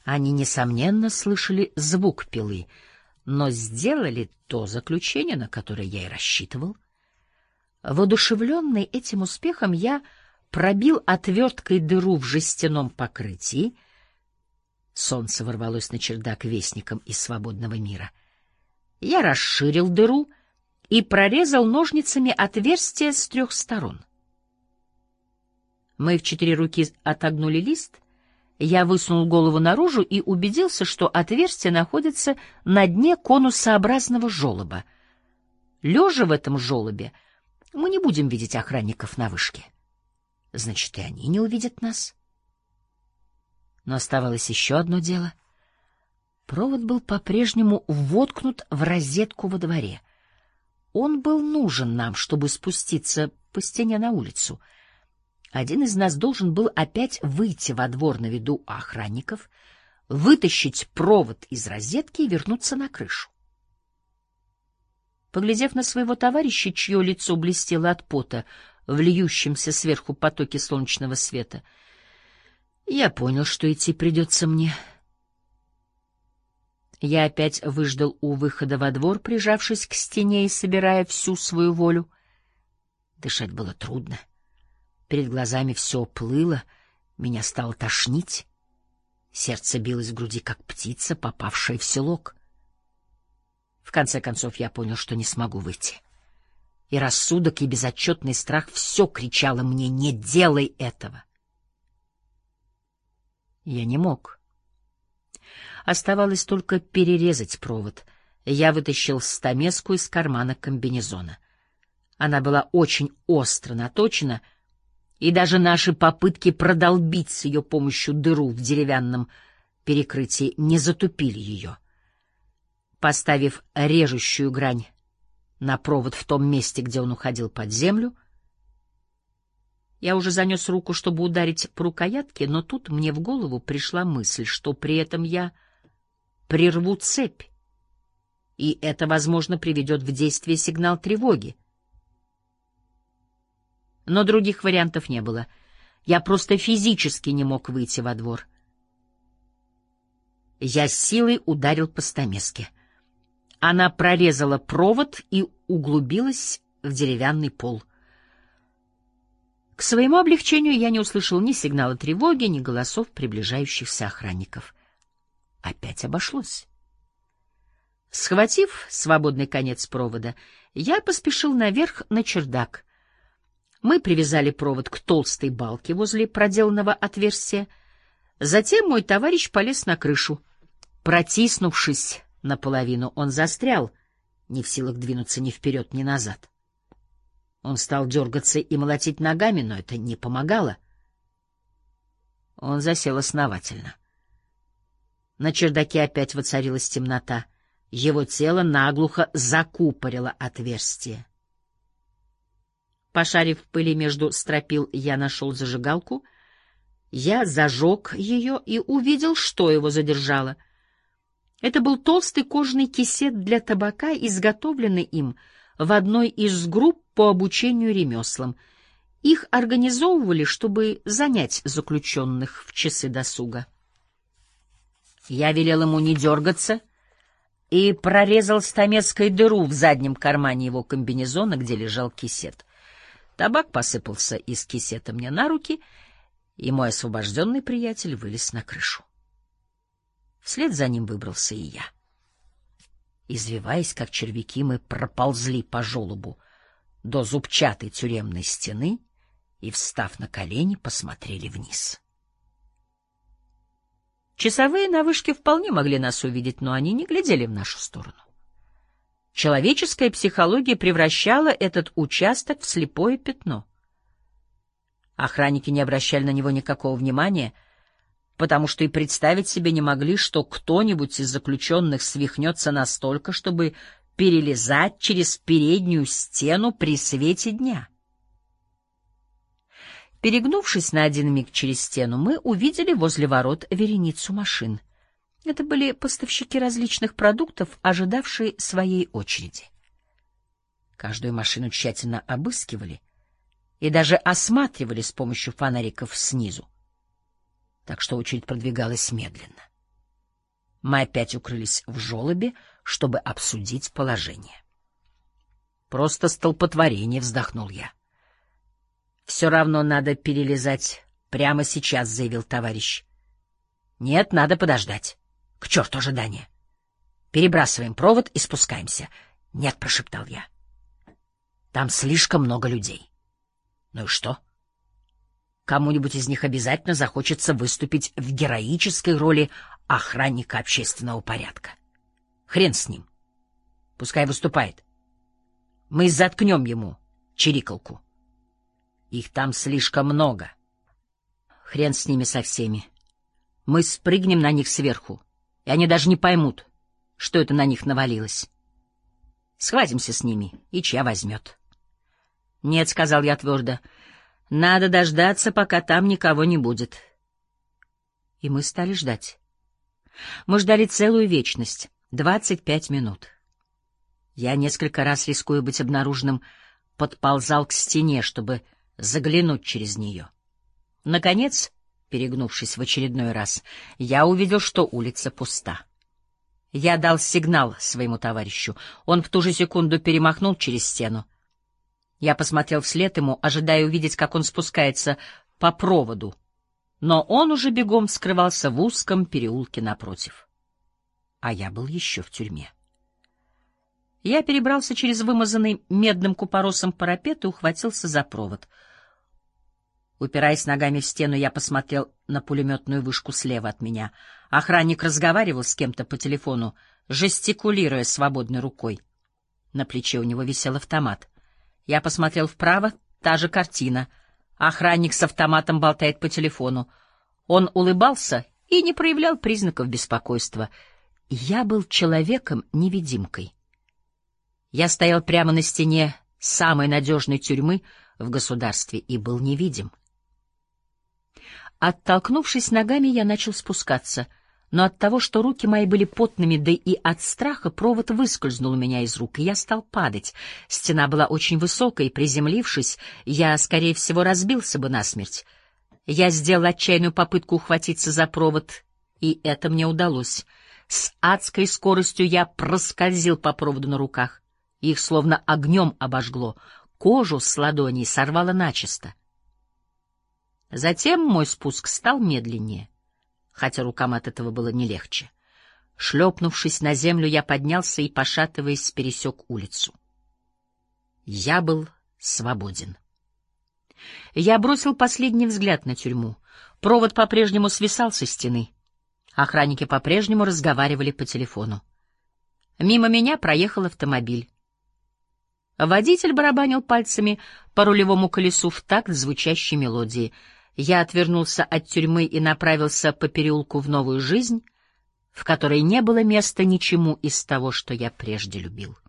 Они, несомненно, слышали звук пилы, но сделали то заключение, на которое я и рассчитывал. Воодушевленный этим успехом, я пробил отверткой дыру в жестяном покрытии. Солнце ворвалось на чердак вестником из свободного мира. Я расширил дыру и прорезал ножницами отверстие с 3 сторон. Мы в 4 руки отогнули лист. Я высунул голову наружу и убедился, что отверстие находится на дне конусообразного желоба. Лежа в этом желобе, мы не будем видеть охранников на вышке. Значит, и они не увидят нас. Но оставалось еще одно дело. Провод был по-прежнему воткнут в розетку во дворе. Он был нужен нам, чтобы спуститься по стене на улицу. Один из нас должен был опять выйти во двор на виду охранников, вытащить провод из розетки и вернуться на крышу. Поглядев на своего товарища, чье лицо блестело от пота в льющемся сверху потоке солнечного света, я понял, что идти придется мне. Я опять выждал у выхода во двор, прижавшись к стене и собирая всю свою волю. Дышать было трудно. Перед глазами все плыло, меня стало тошнить. Сердце билось в груди, как птица, попавшая в селок. В конце концов я понял, что не смогу выйти. И рассудок, и безотчетный страх все кричало мне: «Не делай этого!» Я не мог. Оставалось только перерезать провод. Я вытащил стамеску из кармана комбинезона. Она была очень остро наточена, и даже наши попытки продолбить с ее помощью дыру в деревянном перекрытии не затупили ее. Поставив режущую грань на провод в том месте, где он уходил под землю, я уже занес руку, чтобы ударить по рукоятке, но тут мне в голову пришла мысль, что при этом я прерву цепь, и это, возможно, приведет в действие сигнал тревоги. Но других вариантов не было. Я просто физически не мог выйти во двор. Я с силой ударил по стамеске. Она прорезала провод и углубилась в деревянный пол. К своему облегчению я не услышал ни сигнала тревоги, ни голосов приближающихся охранников. Опять обошлось. Схватив свободный конец провода, я поспешил наверх на чердак. Мы привязали провод к толстой балке возле проделанного отверстия. Затем мой товарищ полез на крышу. Протиснувшись наполовину, он застрял, не в силах двинуться ни вперед, ни назад. Он стал дергаться и молотить ногами, но это не помогало. Он засел основательно. На чердаке опять воцарилась темнота. Его тело наглухо закупорило отверстие. Пошарив в пыли между стропил, я нашел зажигалку. Я зажег ее и увидел, что его задержало. Это был толстый кожаный кисет для табака, изготовленный им в одной из групп по обучению ремеслам. Их организовывали, чтобы занять заключенных в часы досуга. Я велел ему не дергаться и прорезал стамеской дыру в заднем кармане его комбинезона, где лежал кисет. Табак посыпался из кисета мне на руки, и мой освобожденный приятель вылез на крышу. Вслед за ним выбрался и я. Извиваясь, как червяки, мы проползли по желобу до зубчатой тюремной стены и, встав на колени, посмотрели вниз. Часовые на вышке вполне могли нас увидеть, но они не глядели в нашу сторону. Человеческая психология превращала этот участок в слепое пятно. Охранники не обращали на него никакого внимания, потому что и представить себе не могли, что кто-нибудь из заключенных свихнется настолько, чтобы перелезать через переднюю стену при свете дня. Перегнувшись на один миг через стену, мы увидели возле ворот вереницу машин. Это были поставщики различных продуктов, ожидавшие своей очереди. Каждую машину тщательно обыскивали и даже осматривали с помощью фонариков снизу, так что очередь продвигалась медленно. Мы опять укрылись в желобе, чтобы обсудить положение. «Просто столпотворение», — вздохнул я. «Все равно надо перелезать прямо сейчас», — заявил товарищ. «Нет, надо подождать. К черту ожидания. Перебрасываем провод и спускаемся». «Нет», — прошептал я. «Там слишком много людей». «Ну и что? Кому-нибудь из них обязательно захочется выступить в героической роли охранника общественного порядка. Хрен с ним. Пускай выступает. Мы заткнем ему чирикалку. Их там слишком много. Хрен с ними со всеми. Мы спрыгнем на них сверху, и они даже не поймут, что это на них навалилось. Схватимся с ними, и чья возьмет». «Нет», — сказал я твердо, — «надо дождаться, пока там никого не будет». И мы стали ждать. Мы ждали целую вечность, 25 минут. Я, несколько раз рискуя быть обнаруженным, подползал к стене, чтобы заглянуть через нее. Наконец, перегнувшись в очередной раз, я увидел, что улица пуста. Я дал сигнал своему товарищу. Он в ту же секунду перемахнул через стену. Я посмотрел вслед ему, ожидая увидеть, как он спускается по проводу, но он уже бегом скрывался в узком переулке напротив. А я был еще в тюрьме. Я перебрался через вымазанный медным купоросом парапет и ухватился за провод. Упираясь ногами в стену, я посмотрел на пулеметную вышку слева от меня. Охранник разговаривал с кем-то по телефону, жестикулируя свободной рукой. На плече у него висел автомат. Я посмотрел вправо, та же картина. Охранник с автоматом болтает по телефону. Он улыбался и не проявлял признаков беспокойства. Я был человеком-невидимкой. Я стоял прямо на стене самой надежной тюрьмы в государстве и был невидим. Оттолкнувшись ногами, я начал спускаться, но от того, что руки мои были потными, да и от страха, провод выскользнул у меня из рук, и я стал падать. Стена была очень высокой, и, приземлившись, я, скорее всего, разбился бы насмерть. Я сделал отчаянную попытку ухватиться за провод, и это мне удалось. С адской скоростью я проскользил по проводу на руках. Их словно огнем обожгло, кожу с ладоней сорвало начисто. Затем мой спуск стал медленнее, хотя рукам от этого было не легче. Шлепнувшись на землю, я поднялся и, пошатываясь, пересек улицу. Я был свободен. Я бросил последний взгляд на тюрьму. Провод по-прежнему свисал со стены. Охранники по-прежнему разговаривали по телефону. Мимо меня проехал автомобиль. Водитель барабанил пальцами по рулевому колесу в такт звучащей мелодии. Я отвернулся от тюрьмы и направился по переулку в новую жизнь, в которой не было места ничему из того, что я прежде любил.